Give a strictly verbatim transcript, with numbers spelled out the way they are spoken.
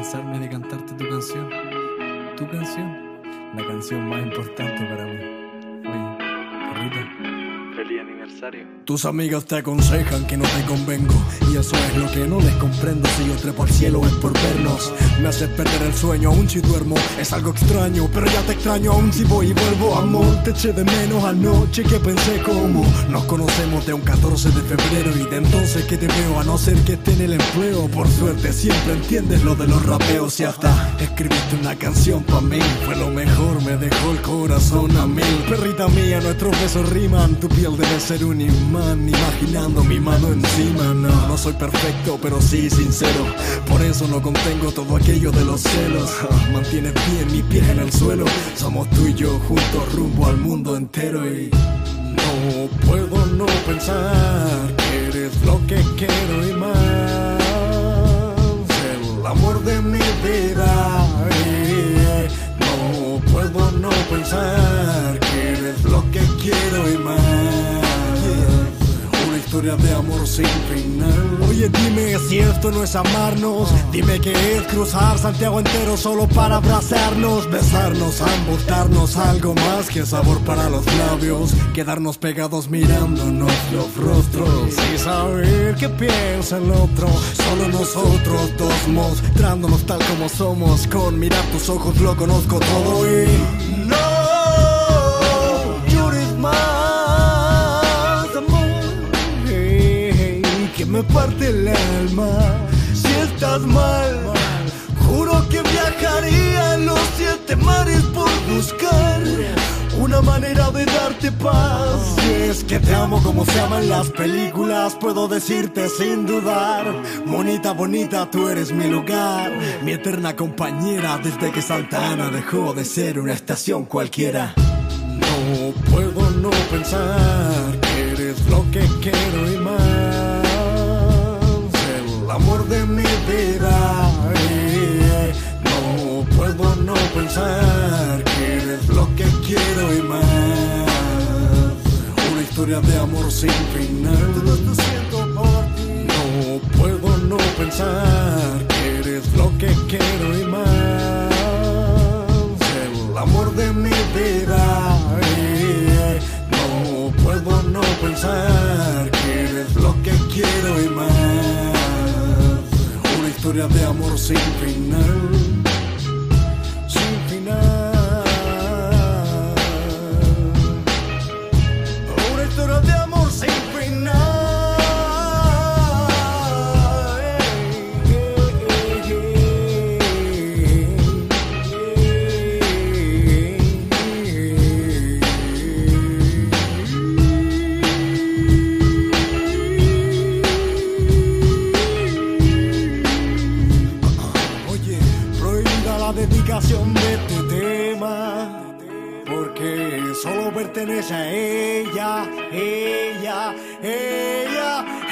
cansarme de cantarte tu canción. Tu canción, la canción más importante para mí. Oye, Carrita, feliz aniversario. Tus amigas te aconsejan que no te convengo, y eso es lo que no les comprendo. Si yo trepo al cielo es por vernos. Me haces perder el sueño aún si duermo. Es algo extraño, pero ya te extraño aún si voy y vuelvo. Amor, te eché de menos anoche que pensé como nos conocemos de un catorce de febrero, y de entonces que te veo, a no ser que esté en el empleo. Por suerte siempre entiendes lo de los rapeos, y hasta escribiste una canción pa' mí. Fue lo mejor, me dejó el corazón a mil. Perrita mía, nuestros besos riman. Tu piel debe ser un imán, imaginando mi mano encima. No, no soy perfecto, pero sí sincero. Por eso no contengo todo aquello de los celos. Mantienes bien mi pie en el suelo. Somos tú y yo juntos rumbo al mundo entero. Y no puedo no pensar que eres lo que quiero y más. El amor de mi vida. Y no puedo no pensar que eres lo que quiero y más. Una historia de amor sin final. Oye, dime si esto no es amarnos. Dime que es cruzar Santiago entero solo para abrazarnos, besarnos, ambos, darnos algo más que sabor para los labios, quedarnos pegados mirándonos los rostros y saber qué piensa el otro. Solo nosotros dos mostrándonos tal como somos. Con mirar tus ojos lo conozco todo y no llores más, amor, hey, que me parte el alma. Si estás mal, juro que viajaría a los siete mares por buscar una manera de darte paz. Si es que te amo como se ama en las películas, puedo decirte sin dudar: bonita, bonita, tú eres mi lugar, mi eterna compañera desde que Santa Ana dejó de ser una estación cualquiera. No puedo no pensar que eres lo que quiero y más. El amor de mi vida. Y no puedo no pensar que eres lo que quiero y más. Una historia de amor sin final. Todo esto siento por ti. No puedo no pensar que eres lo que quiero y más. El amor de mi vida. Y no puedo no pensar que eres lo que quiero y más. Una historia de amor sin final. Sin final. Una historia de amor sin final. Dedicación de este tema, porque solo pertenece a ella, ella, ella,